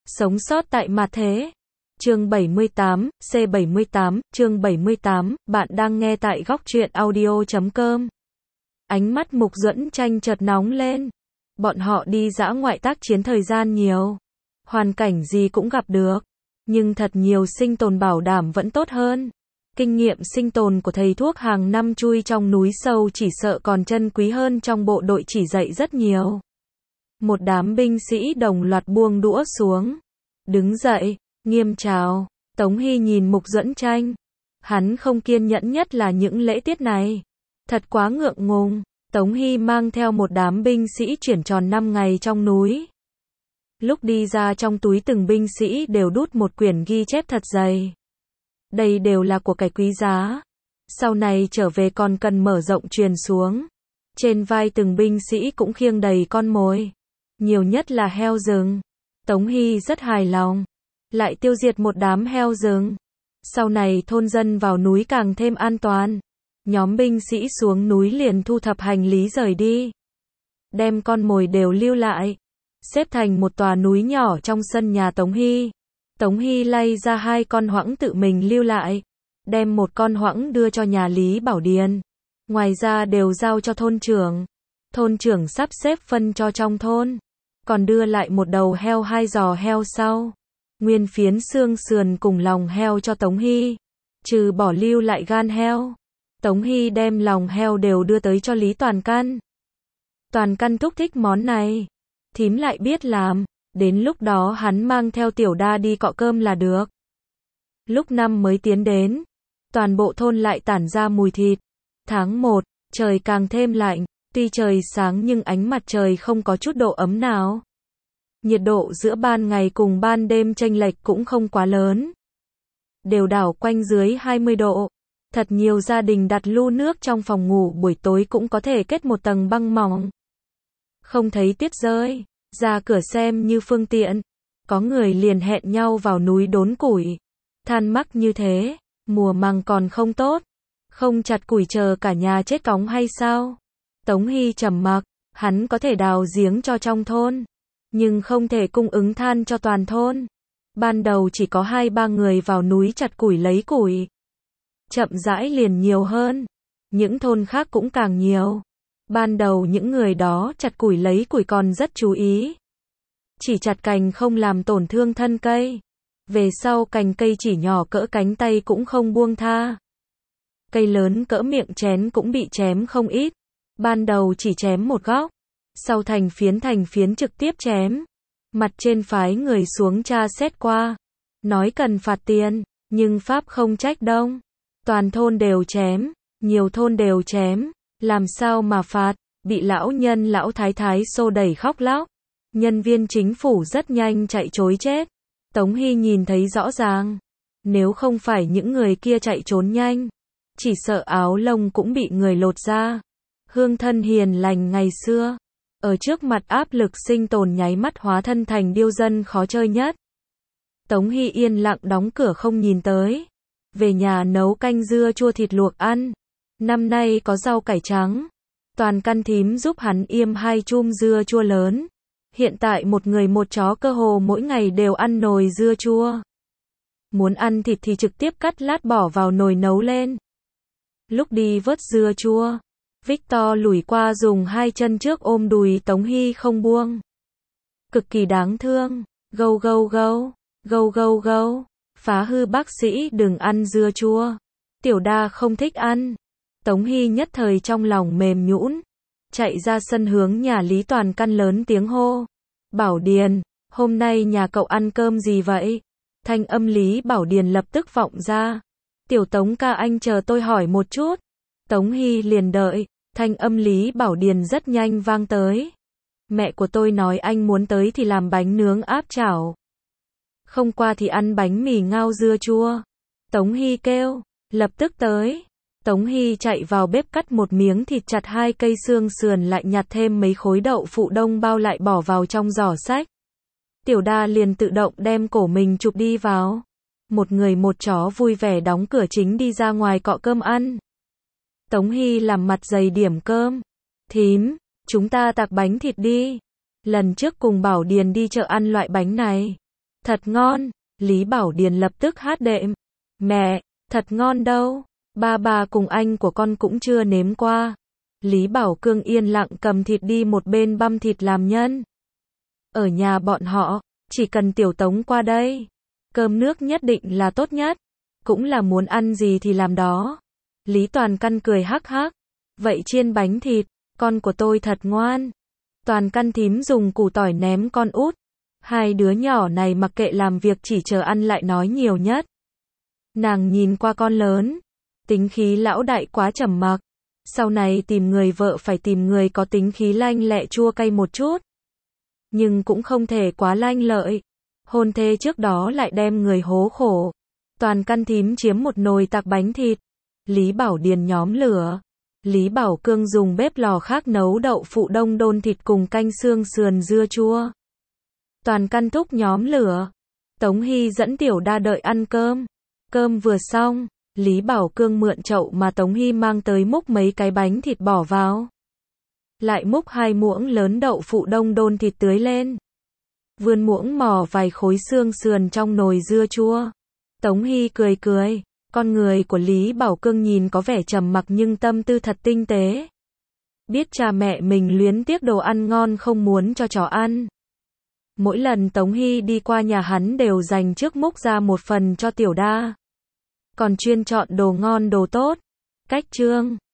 Sống sót tại mặt thế. Chương 78, C78, chương 78, bạn đang nghe tại góc truyện audio.com. Ánh mắt Mục Duẫn Tranh chợt nóng lên. Bọn họ đi dã ngoại tác chiến thời gian nhiều. Hoàn cảnh gì cũng gặp được. Nhưng thật nhiều sinh tồn bảo đảm vẫn tốt hơn. Kinh nghiệm sinh tồn của thầy thuốc hàng năm chui trong núi sâu chỉ sợ còn chân quý hơn trong bộ đội chỉ dạy rất nhiều. Một đám binh sĩ đồng loạt buông đũa xuống. Đứng dậy, nghiêm chào. Tống Hy nhìn Mục Duẫn Tranh. Hắn không kiên nhẫn nhất là những lễ tiết này. Thật quá ngượng ngùng. Tống Hy mang theo một đám binh sĩ chuyển tròn 5 ngày trong núi. Lúc đi ra trong túi từng binh sĩ đều đút một quyển ghi chép thật dày. Đây đều là của cải quý giá. Sau này trở về còn cần mở rộng truyền xuống. Trên vai từng binh sĩ cũng khiêng đầy con mồi. Nhiều nhất là heo rừng. Tống Hy rất hài lòng. Lại tiêu diệt một đám heo rừng. Sau này thôn dân vào núi càng thêm an toàn. Nhóm binh sĩ xuống núi liền thu thập hành lý rời đi. Đem con mồi đều lưu lại. Xếp thành một tòa núi nhỏ trong sân nhà Tống Hy. Tống Hy lay ra 2 con hoãng tự mình lưu lại. Đem một con hoãng đưa cho nhà Lý Bảo Điền. Ngoài ra đều giao cho thôn trưởng. Thôn trưởng sắp xếp phân cho trong thôn. Còn đưa lại một đầu heo 2 giò heo sau. Nguyên phiến xương sườn cùng lòng heo cho Tống Hy. Trừ bỏ lưu lại gan heo. Tống Hy đem lòng heo đều đưa tới cho Lý Toàn Căn. Toàn Căn thúc thích món này. Thím lại biết làm. Đến lúc đó hắn mang theo Tiểu Đa đi cọ cơm là được. Lúc năm mới tiến đến. Toàn bộ thôn lại tản ra mùi thịt. Tháng 1, trời càng thêm lạnh. Tuy trời sáng nhưng ánh mặt trời không có chút độ ấm nào. Nhiệt độ giữa ban ngày cùng ban đêm chênh lệch cũng không quá lớn. Đều đảo quanh dưới 20 độ. Thật nhiều gia đình đặt lu nước trong phòng ngủ buổi tối cũng có thể kết một tầng băng mỏng. Không thấy tuyết rơi, ra cửa xem như phương tiện. Có người liền hẹn nhau vào núi đốn củi. Than mắc như thế, mùa màng còn không tốt. Không chặt củi chờ cả nhà chết cóng hay sao? Tống Hy trầm mặc, hắn có thể đào giếng cho trong thôn. Nhưng không thể cung ứng than cho toàn thôn. Ban đầu chỉ có 2-3 người vào núi chặt củi lấy củi. Chậm rãi liền nhiều hơn. Những thôn khác cũng càng nhiều. Ban đầu những người đó chặt củi lấy củi còn rất chú ý. Chỉ chặt cành không làm tổn thương thân cây. Về sau cành cây chỉ nhỏ cỡ cánh tay cũng không buông tha. Cây lớn cỡ miệng chén cũng bị chém không ít. Ban đầu chỉ chém một góc. Sau thành phiến trực tiếp chém. Mặt trên phái người xuống tra xét qua. Nói cần phạt tiền. Nhưng Pháp không trách đông. Toàn thôn đều chém. Nhiều thôn đều chém. Làm sao mà phạt. Bị lão nhân lão thái thái xô đẩy khóc lóc. Nhân viên chính phủ rất nhanh chạy trối chết. Tống Hy nhìn thấy rõ ràng. Nếu không phải những người kia chạy trốn nhanh. Chỉ sợ áo lông cũng bị người lột ra. Hương thân hiền lành ngày xưa. Ở trước mặt áp lực sinh tồn nháy mắt hóa thân thành điêu dân khó chơi nhất. Tống Hy yên lặng đóng cửa không nhìn tới. Về nhà nấu canh dưa chua thịt luộc ăn. Năm nay có rau cải trắng. Toàn Căn thím giúp hắn yêm 2 chum dưa chua lớn. Hiện tại một người một chó cơ hồ mỗi ngày đều ăn nồi dưa chua. Muốn ăn thịt thì trực tiếp cắt lát bỏ vào nồi nấu lên. Lúc đi vớt dưa chua, Victor lủi qua dùng 2 chân trước ôm đùi Tống Hy không buông. Cực kỳ đáng thương. Gâu gâu gâu, gâu gâu gâu. Phá hư bác sĩ đừng ăn dưa chua. Tiểu Đa không thích ăn. Tống Hy nhất thời trong lòng mềm nhũn. Chạy ra sân hướng nhà Lý Toàn Căn lớn tiếng hô. Bảo Điền, hôm nay nhà cậu ăn cơm gì vậy? Thanh âm Lý Bảo Điền lập tức vọng ra. Tiểu Tống ca anh chờ tôi hỏi một chút. Tống Hy liền đợi. Thanh âm Lý Bảo Điền rất nhanh vang tới. Mẹ của tôi nói anh muốn tới thì làm bánh nướng áp chảo. Không qua thì ăn bánh mì ngao dưa chua. Tống Hy kêu. Lập tức tới. Tống Hy chạy vào bếp cắt một miếng thịt chặt 2 cây xương sườn lại nhặt thêm mấy khối đậu phụ đông bao lại bỏ vào trong giỏ sách. Tiểu Đa liền tự động đem cổ mình chụp đi vào. Một người một chó vui vẻ đóng cửa chính đi ra ngoài cọ cơm ăn. Tống Hy làm mặt dày điểm cơm. Thím, chúng ta tạc bánh thịt đi. Lần trước cùng Bảo Điền đi chợ ăn loại bánh này. Thật ngon, Lý Bảo Điền lập tức hát đệm. Mẹ, thật ngon đâu, ba cùng anh của con cũng chưa nếm qua. Lý Bảo Cương yên lặng cầm thịt đi một bên băm thịt làm nhân. Ở nhà bọn họ, chỉ cần Tiểu Tống qua đây, cơm nước nhất định là tốt nhất, cũng là muốn ăn gì thì làm đó. Lý Toàn Căn cười hắc hắc, vậy chiên bánh thịt, con của tôi thật ngoan. Toàn Căn thím dùng củ tỏi ném con út. Hai đứa nhỏ này mặc kệ làm việc chỉ chờ ăn lại nói nhiều nhất. Nàng nhìn qua con lớn, tính khí lão đại quá trầm mặc. Sau này tìm người vợ phải tìm người có tính khí lanh lẹ chua cay một chút. Nhưng cũng không thể quá lanh lợi. Hôn thê trước đó lại đem người hố khổ. Toàn Căn thím chiếm một nồi tạc bánh thịt. Lý Bảo Điền nhóm lửa. Lý Bảo Cương dùng bếp lò khác nấu đậu phụ đông đôn thịt cùng canh xương sườn dưa chua. Toàn Căn thúc nhóm lửa. Tống Hy dẫn Tiểu Đa đợi ăn cơm. Cơm vừa xong, Lý Bảo Cương mượn chậu mà Tống Hy mang tới múc mấy cái bánh thịt bỏ vào. Lại múc 2 muỗng lớn đậu phụ đông đôn thịt tưới lên. Vươn muỗng mò vài khối xương sườn trong nồi dưa chua. Tống Hy cười cười. Con người của Lý Bảo Cương nhìn có vẻ trầm mặc nhưng tâm tư thật tinh tế. Biết cha mẹ mình luyến tiếc đồ ăn ngon không muốn cho chó ăn. Mỗi lần Tống Hy đi qua nhà hắn đều dành trước múc ra một phần cho Tiểu Đa. Còn chuyên chọn đồ ngon đồ tốt. Cách chương